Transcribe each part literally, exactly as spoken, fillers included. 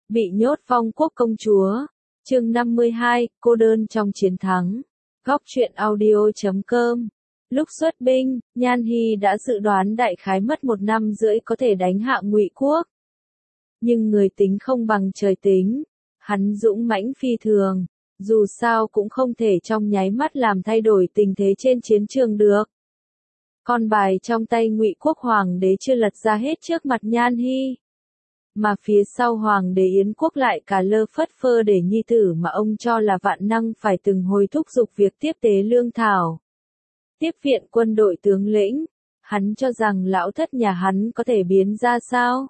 Bị nhốt phong quốc công chúa. Chương năm mươi hai, cô đơn trong chiến thắng. Góc truyện audio chấm com. Lúc xuất binh, Nhan Hi đã dự đoán đại khái mất một năm rưỡi có thể đánh hạ Ngụy quốc. Nhưng người tính không bằng trời tính, hắn dũng mãnh phi thường, dù sao cũng không thể trong nháy mắt làm thay đổi tình thế trên chiến trường được. Con bài trong tay Ngụy quốc hoàng đế chưa lật ra hết trước mặt Nhan Hi. Mà phía sau hoàng đế Yến quốc lại cả lơ phất phơ để nhi tử mà ông cho là vạn năng phải từng hồi thúc giục việc tiếp tế lương thảo. Tiếp viện quân đội tướng lĩnh, hắn cho rằng lão thất nhà hắn có thể biến ra sao?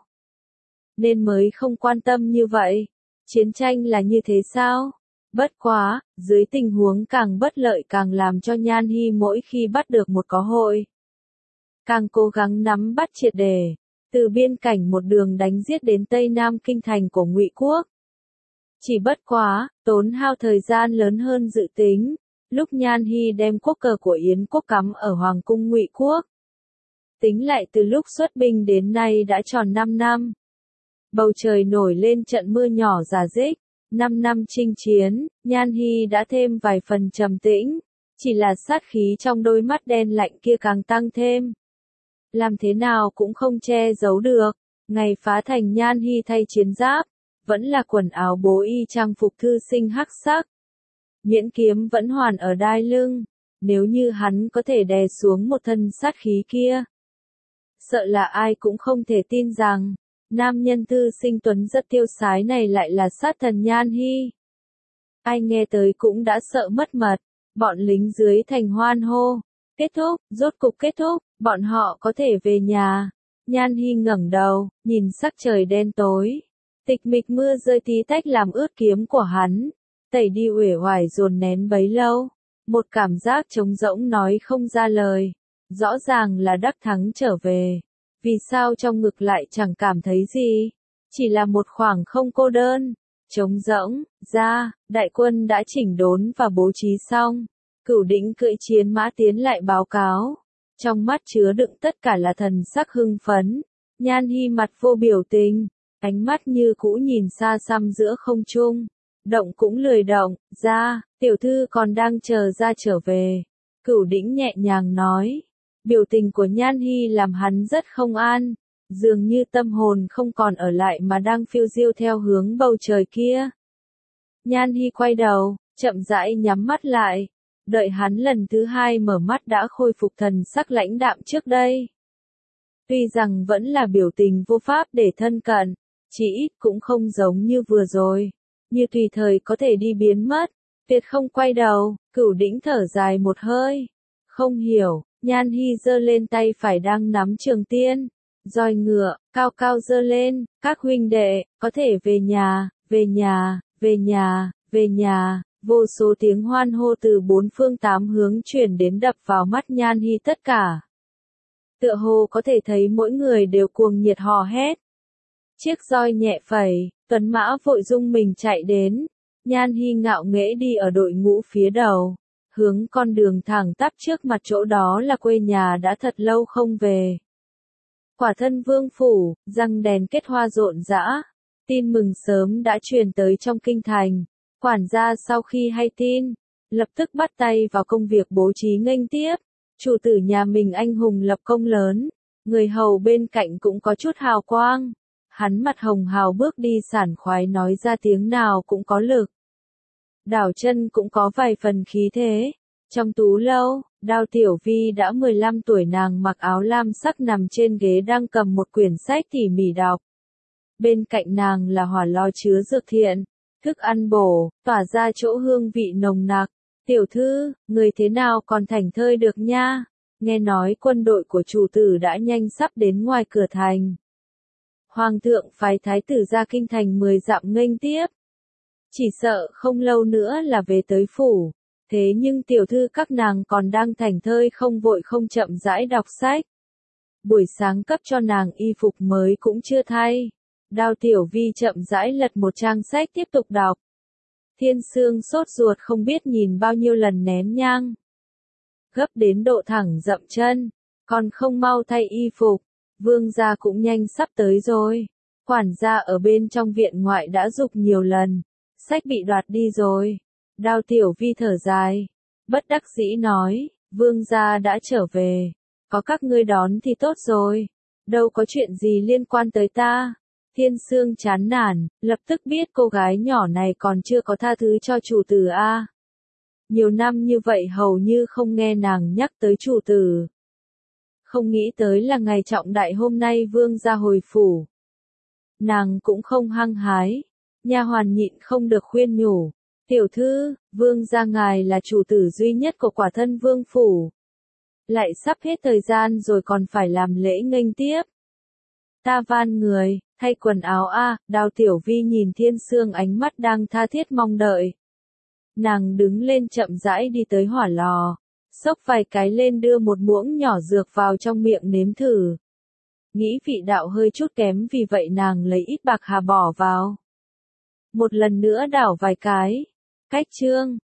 Nên mới không quan tâm như vậy. Chiến tranh là như thế sao? Bất quá, dưới tình huống càng bất lợi càng làm cho Nhan Hi mỗi khi bắt được một có hội, càng cố gắng nắm bắt triệt để, từ biên cảnh một đường đánh giết đến Tây Nam kinh thành của Ngụy quốc. Chỉ bất quá, tốn hao thời gian lớn hơn dự tính, lúc Nhan Hi đem quốc cờ của Yến quốc cắm ở Hoàng cung Ngụy quốc. Tính lại từ lúc xuất binh đến nay đã tròn năm năm. Bầu trời nổi lên trận mưa nhỏ rả rích, năm năm chinh chiến, Nhan Hi đã thêm vài phần trầm tĩnh, chỉ là sát khí trong đôi mắt đen lạnh kia càng tăng thêm. Làm thế nào cũng không che giấu được, ngày phá thành Nhan Hi thay chiến giáp, vẫn là quần áo bố y trang phục thư sinh hắc sắc. Miễn kiếm vẫn hoàn ở đai lưng, nếu như hắn có thể đè xuống một thân sát khí kia. Sợ là ai cũng không thể tin rằng, nam nhân thư sinh tuấn rất tiêu sái này lại là sát thần Nhan Hi. Ai nghe tới cũng đã sợ mất mật, bọn lính dưới thành hoan hô. Kết thúc, rốt cục kết thúc, bọn họ có thể về nhà. Nhan Hi ngẩng đầu, nhìn sắc trời đen tối. Tịch mịch mưa rơi tí tách làm ướt kiếm của hắn. Tẩy đi uể oải dồn nén bấy lâu. Một cảm giác trống rỗng nói không ra lời. Rõ ràng là đắc thắng trở về. Vì sao trong ngực lại chẳng cảm thấy gì? Chỉ là một khoảng không cô đơn. Trống rỗng, ra, đại quân đã chỉnh đốn và bố trí xong. Cửu Đỉnh cưỡi chiến mã tiến lại báo cáo. Trong mắt chứa đựng tất cả là thần sắc hưng phấn. Nhan Hi mặt vô biểu tình, ánh mắt như cũ nhìn xa xăm giữa không trung. Động cũng lười động, ra, tiểu thư còn đang chờ ra trở về. Cửu Đỉnh nhẹ nhàng nói. Biểu tình của Nhan Hi làm hắn rất không an. Dường như tâm hồn không còn ở lại mà đang phiêu diêu theo hướng bầu trời kia. Nhan Hi quay đầu, chậm rãi nhắm mắt lại. Đợi hắn lần thứ hai mở mắt đã khôi phục thần sắc lãnh đạm trước đây. Tuy rằng vẫn là biểu tình vô pháp để thân cận, chỉ ít cũng không giống như vừa rồi, như tùy thời có thể đi biến mất, tuyệt không quay đầu. Cửu Đỉnh thở dài một hơi. Không hiểu, Nhan Hi giơ lên tay phải đang nắm trường tiên, roi ngựa, cao cao giơ lên, các huynh đệ, có thể về nhà, về nhà, về nhà, về nhà. Vô số tiếng hoan hô từ bốn phương tám hướng truyền đến đập vào mắt Nhan Hi tất cả. Tựa hồ có thể thấy mỗi người đều cuồng nhiệt hò hét. Chiếc roi nhẹ phẩy, tuấn mã vội dung mình chạy đến. Nhan Hi ngạo nghễ đi ở đội ngũ phía đầu, hướng con đường thẳng tắp trước mặt chỗ đó là quê nhà đã thật lâu không về. Quả thân vương phủ, răng đèn kết hoa rộn rã. Tin mừng sớm đã truyền tới trong kinh thành. Quản gia sau khi hay tin, lập tức bắt tay vào công việc bố trí nghênh tiếp. Chủ tử nhà mình anh hùng lập công lớn, người hầu bên cạnh cũng có chút hào quang. Hắn mặt hồng hào bước đi sảng khoái nói ra tiếng nào cũng có lực. Đảo chân cũng có vài phần khí thế. Trong tú lâu, Đao Tiểu Vi đã mười lăm tuổi, nàng mặc áo lam sắc nằm trên ghế đang cầm một quyển sách tỉ mỉ đọc. Bên cạnh nàng là hỏa lò chứa dược thiện. Thức ăn bổ, tỏa ra chỗ hương vị nồng nặc. Tiểu thư, người thế nào còn thảnh thơi được nha? Nghe nói quân đội của chủ tử đã nhanh sắp đến ngoài cửa thành. Hoàng thượng phái thái tử ra kinh thành mười dặm nghênh tiếp. Chỉ sợ không lâu nữa là về tới phủ. Thế nhưng tiểu thư các nàng còn đang thảnh thơi không vội không chậm rãi đọc sách. Buổi sáng cấp cho nàng y phục mới cũng chưa thay. Đao Tiểu Vi chậm rãi lật một trang sách tiếp tục đọc. Thiên Sương sốt ruột không biết nhìn bao nhiêu lần nén nhang. Gấp đến độ thẳng dậm chân, còn không mau thay y phục, vương gia cũng nhanh sắp tới rồi. Quản gia ở bên trong viện ngoại đã giục nhiều lần. Sách bị đoạt đi rồi. Đào Tiểu Vi thở dài. Bất đắc dĩ nói, vương gia đã trở về. Có các ngươi đón thì tốt rồi. Đâu có chuyện gì liên quan tới ta. Thiên Sương chán nản, lập tức biết cô gái nhỏ này còn chưa có tha thứ cho chủ tử a. Nhiều năm như vậy hầu như không nghe nàng nhắc tới chủ tử. Không nghĩ tới là ngày trọng đại hôm nay vương gia hồi phủ. Nàng cũng không hăng hái. Nha hoàn nhịn không được khuyên nhủ. Tiểu thư, vương gia ngài là chủ tử duy nhất của quả thân vương phủ. Lại sắp hết thời gian rồi còn phải làm lễ nghênh tiếp. Ta van người, thay quần áo a. Đào Tiểu Vi nhìn Thiên Sương ánh mắt đang tha thiết mong đợi. Nàng đứng lên chậm rãi đi tới hỏa lò. Xốc vài cái lên đưa một muỗng nhỏ dược vào trong miệng nếm thử. Nghĩ vị đạo hơi chút kém vì vậy nàng lấy ít bạc hà bỏ vào. Một lần nữa đảo vài cái. Cách chương.